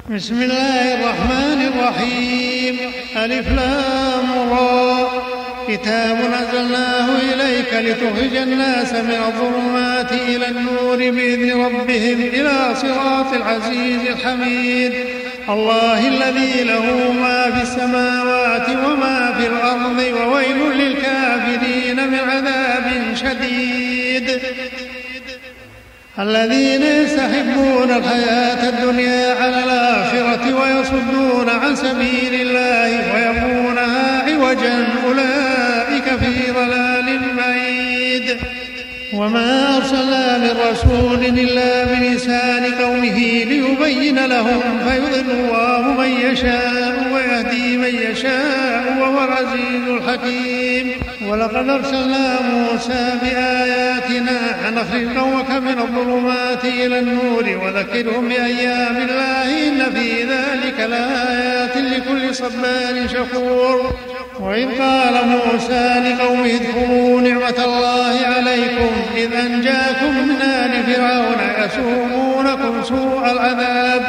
بسم الله الرحمن الرحيم. ألف لام را. كتاب أنزلناه إليك لتخرج الناس من الظلمات إلى النور بإذن ربهم إلى صراط العزيز الحميد. الله الذي له ما في السماوات وما في الأرض وويل للكافرين من عذاب شديد. الذين يستحبون الحياة الدنيا على الآخرة ويصدون عن سبيل الله ويبغونها عوجا أولئك في ضلال بعيد. وما أرسلنا من رسول إلا بلسان قومه ليبين لهم فيضل الله من يشاء ويهدي من يشاء وهو العزيز الحكيم. ولقد أرسلنا موسى بآياتنا أن أخرج قومك من الظلمات إلى النور وذكرهم بأيام الله إن في ذلك لآيات لكل صبار شكور. وإذ قال موسى لقومه اذكروا نعمة الله عليكم إذ أنجاكم من آل فرعون يسومونكم سوء العذاب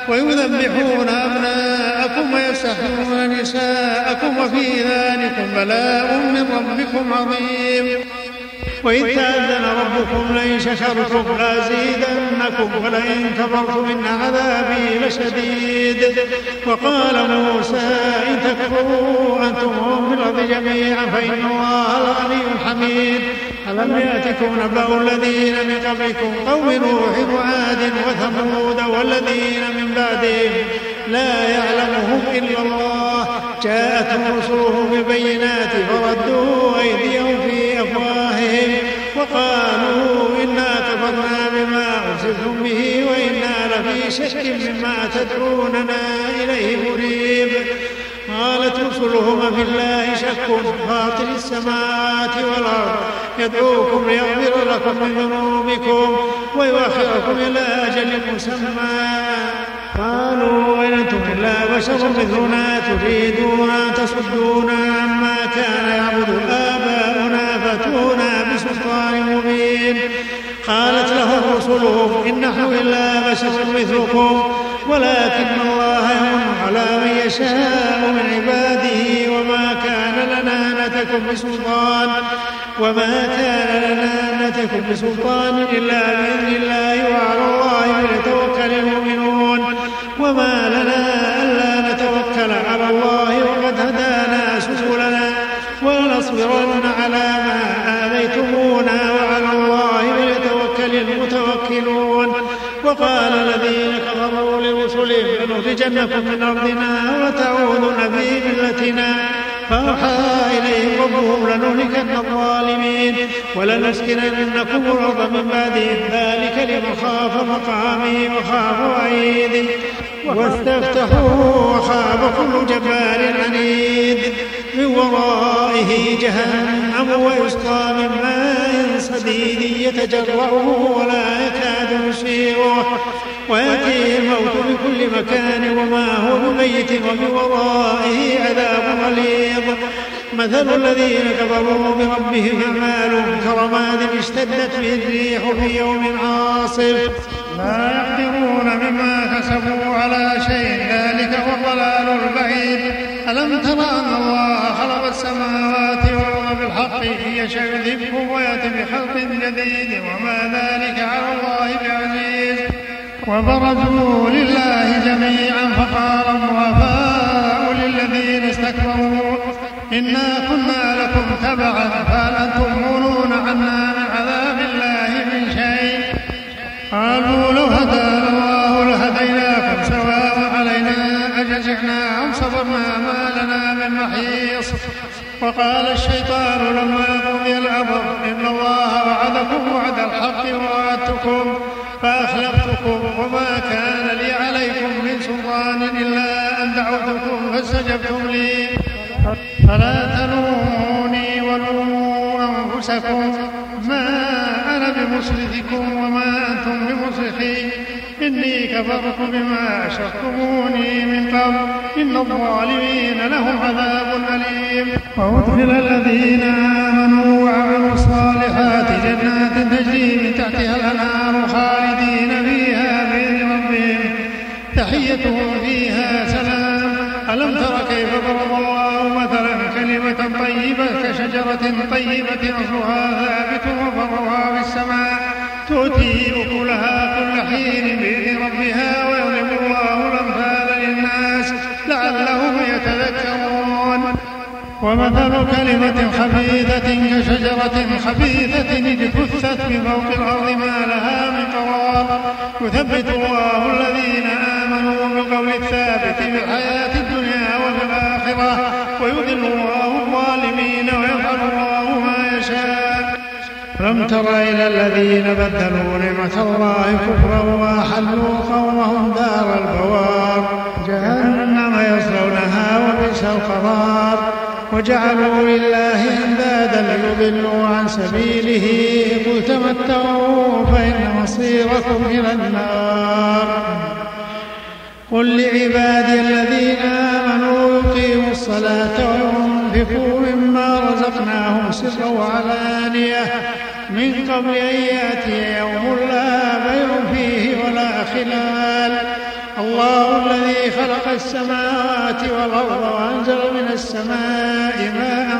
ويذبحون أبناءكم ويستحيون نساءكم وفي ذلكم بلاء من ربكم عظيم. وإذ تأذن ربكم لئن شكرتم لأزيدنكم ولئن كفرتم إن عذابي لشديد. وقال موسى إن تكفروا أنتم ومن الأرض جميعا فإن الله الغني الحميد. ألم يأتكم نبأ الذين من قبلكم قوم نوح وعاد وثمود والذين من بعدهم لا يعلمهم إلا الله جاءتهم رسلهم بالبينات فردوا أيديهم في أفواههم وقالوا إنا كفرنا بما أرسلتم به وإنا لفي شك مما تدعوننا إليه مريب. قالت رسلهم في الله شك فاطر السماوات والأرض يدعوكم ليغفر لكم من ذنوبكم ويؤخركم إلى أجل مسمى. قالوا إن أنتم إلا بشر مثلنا تريدون أن تصدونا عما كان يعبد آباؤنا فأتونا بسلطان مبين. قالت لهم رسلهم إن نحن إلا بشر مثلكم ولكن الله يمن على من يشاء من عباده وما كان لنا نتكم بسلطان إلا بإذن الله وعلى الله فليتوكل المؤمنون. وما لنا ألا نتوكل على الله وقد هدانا سبلنا ولنصبرن على ما آذيتمونا وعلى الله فليتوكل المتوكلون. وقال الذين كفروا لرسلهم لنخرجنكم من أرضنا وتعودن في ملتنا فأوحى إليهم ربهم لنهلكن الظالمين ولنسكننكم الأرض من بعدهم ذلك لمن خاف مقامي وخاف وعيدي. واستفتحوا وخاب كل جبار عنيد من ورائه جهنم ويسقى من ماء صديد يتجرعه ولا يكاد يسيغه ويأتيه الموت بكل مكان وما هو بميت ومن ورائه عذاب غليظ. مثل الذين كفروا بربهم أعمالهم كرماد اشتدت به الريح في يوم عاصف لا يقدرون مما كسبوا على شيء ذلك هو الضلال البعيد. ألم تر أن الله خلق السماوات والأرض بالحق إن يشأ يذهبكم ويأتي بخلق جديد وما ذلك على الله بعزيز. وبرزوا لله جميعا فقال الضعفاء للذين استكبروا إنا كنا لكم تبعا فهل أنتم مغنون عنا من عذاب الله من شيء. قالوا لو هدانا الله لهديناكم سواء علينا أجزعنا أم صبرنا ما لنا من محيص. وقال الشيطان لما قضي الأمر إن الله وعدكم وعد الحق ووعدتكم فأخلفتكم وما كان لي عليكم من سلطان إلا أن دعوتكم فاستجبتم لي فلا تلوموني ولوموا أنفسكم ما أنا بمصرخكم وما أنتم بمصرخي إني كفرت بما أشركتموني من قبل إن الظالمين لهم عذاب أليم. وأدخل الذين آمنوا وعملوا الصالحات جنات تجري من تحتها الأنهار خالدين فيها بإذن ربهم تحيتهم فيها سلام. ألم تر كيف ضرب الله مثلا كلمة طيبة كشجرة طيبة أصلها ثابت وفرعها في السماء تؤتي أكلها كل حين بإذن ربها ويضرب الله الأمثال للناس لعلهم يتذكرون. ومثل كلمة خبيثة كشجرة خبيثة اجتثت من فوق الأرض ما لها من قرار يثبت الله الذين آمنوا بالقول الثابت في الحياة الدنيا وفي الآخرة ويضل الله الظالمين ويفعل الله ما يشاء. لم تر إلى الذين بدلوا نعمة الله كفرا وأحلوا قومهم دار البوار جهنم يصلونها وبئس القرار وجعلوا لله أندادا ليضلوا عن سبيله قل تمتعوا فإن مصيركم إلى النار. قل لعبادي الذين آمنوا يقيموا الصلاة وينفقوا مما رزقناهم سرا وعلانية من قبل أن يأتي يوم لا بيع فيه ولا خلال. الله الذي خلق السماوات والأرض وأنزل من السماء ماء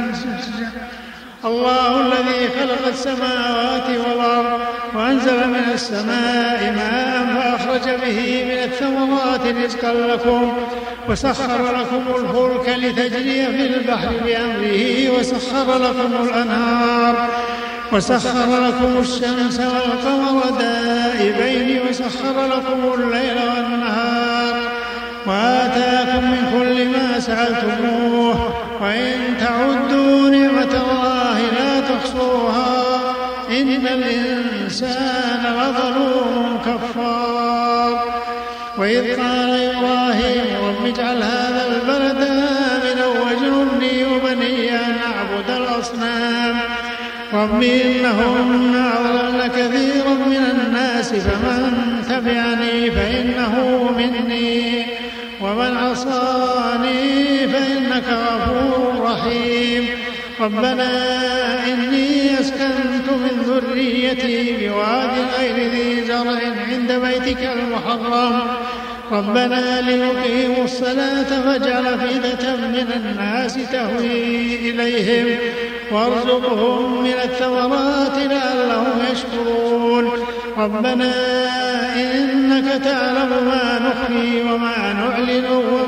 الله الذي خلق السماوات والأرض وأنزل من السماء ماء فأخرج به من الثمرات رزقا لكم وسخر لكم الفلك لتجري في البحر بأمره وسخر لكم الأنهار وسخر لكم الشمس والقمر دائبين وسخر لكم الليل والنهار وآتاكم من كل ما سألتموه وإن تعدوا نعمة الله لا تحصوها إن الإنسان لظلوم كفار. وإذ قال إبراهيم رب اجعل هذا البلد آمنا واجنبني وبني أن أعبد الأصنام رب إنهن أضللن كثيرا من الناس فمن تبعني فإنه مني ومن عصاني فإنك غفور رحيم. ربنا إني أسكنت من ذريتي بواد غير ذي زرع عند بيتك المحرم ربنا ليقيموا الصلاة فاجعل أفئدة من الناس تهوي إليهم وارزقهم من الثمرات لعلهم يشكرون. ربنا إنك تعلم ما نخفي وما نعلن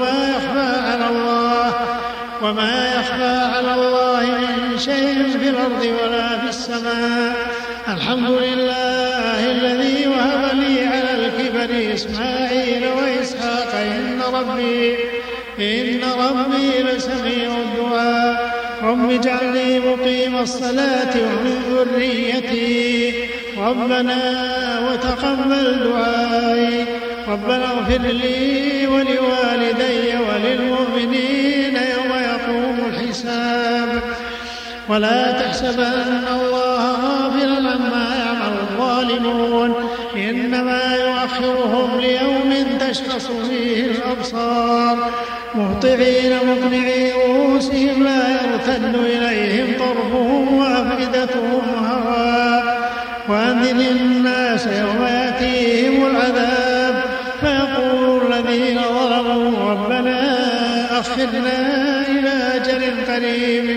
وما يخفى على الله من شيء في الأرض ولا في السماء. الحمد لله الذي وهب لي على الكبر إسماعيل وإسحاق إن ربي لسميع الدعاء. رب اجعلني مقيم الصلاة ومن ذريتي ربنا وتقبل دعائي. ربنا اغفر لي ولوالدي وللمؤمنين يوم يقوم الحساب. ولا تحسبن الله غافلا عما يعمل الظالمون إنما يؤخرهم ليوم تشخص فيه الأبصار مهطعين مقنعي رؤوسهم لا يرتد إليهم طرفهم وأفئدتهم هواء. وأنذر الناس يوم يأتيهم العذاب فيقول الذين ظلموا ربنا أخرنا إلى أجل قريب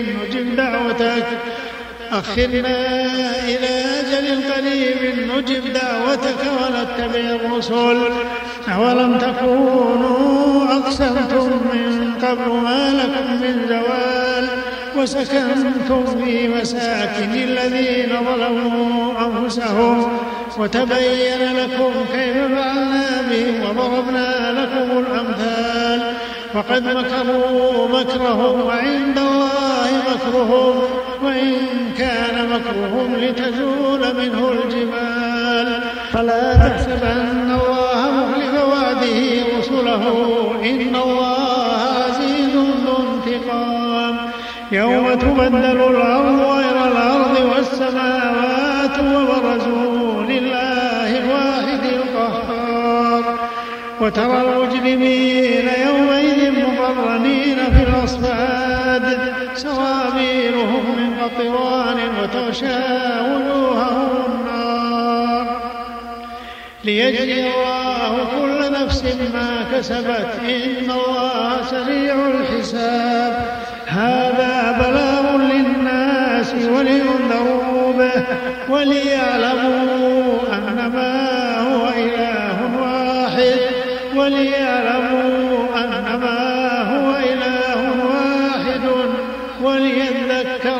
نجب دعوتك ونتبع الرسل أولم تكونوا أقسمتم من قبل ما لكم من زوال وسكنتم في مساكن الذين ظلموا أنفسهم وتبين لكم كيف فعلنا بهم وضربنا لكم الأمثال وقد مكروا مكرهم وعند الله مكرهم وإن كان مكرهم لتزول منه الجبال. فلا تحسبن الله مخلف وعده رسله إن الله عزيز ذو انتقام. يوم تبدل الأرض غير الأرض والسماوات وبرزوا لله الواحد القهار وترى المجرمين يومئذ مقرنين في الأصفاد سرابيلهم من قطران وتغشى وجوههم النار ليجزي الله كل نفس ما كسبت إن الله سريع الحساب. هذا بلاغ للناس ولينذروا به وليعلموا أنما هو إله واحد وليذكروا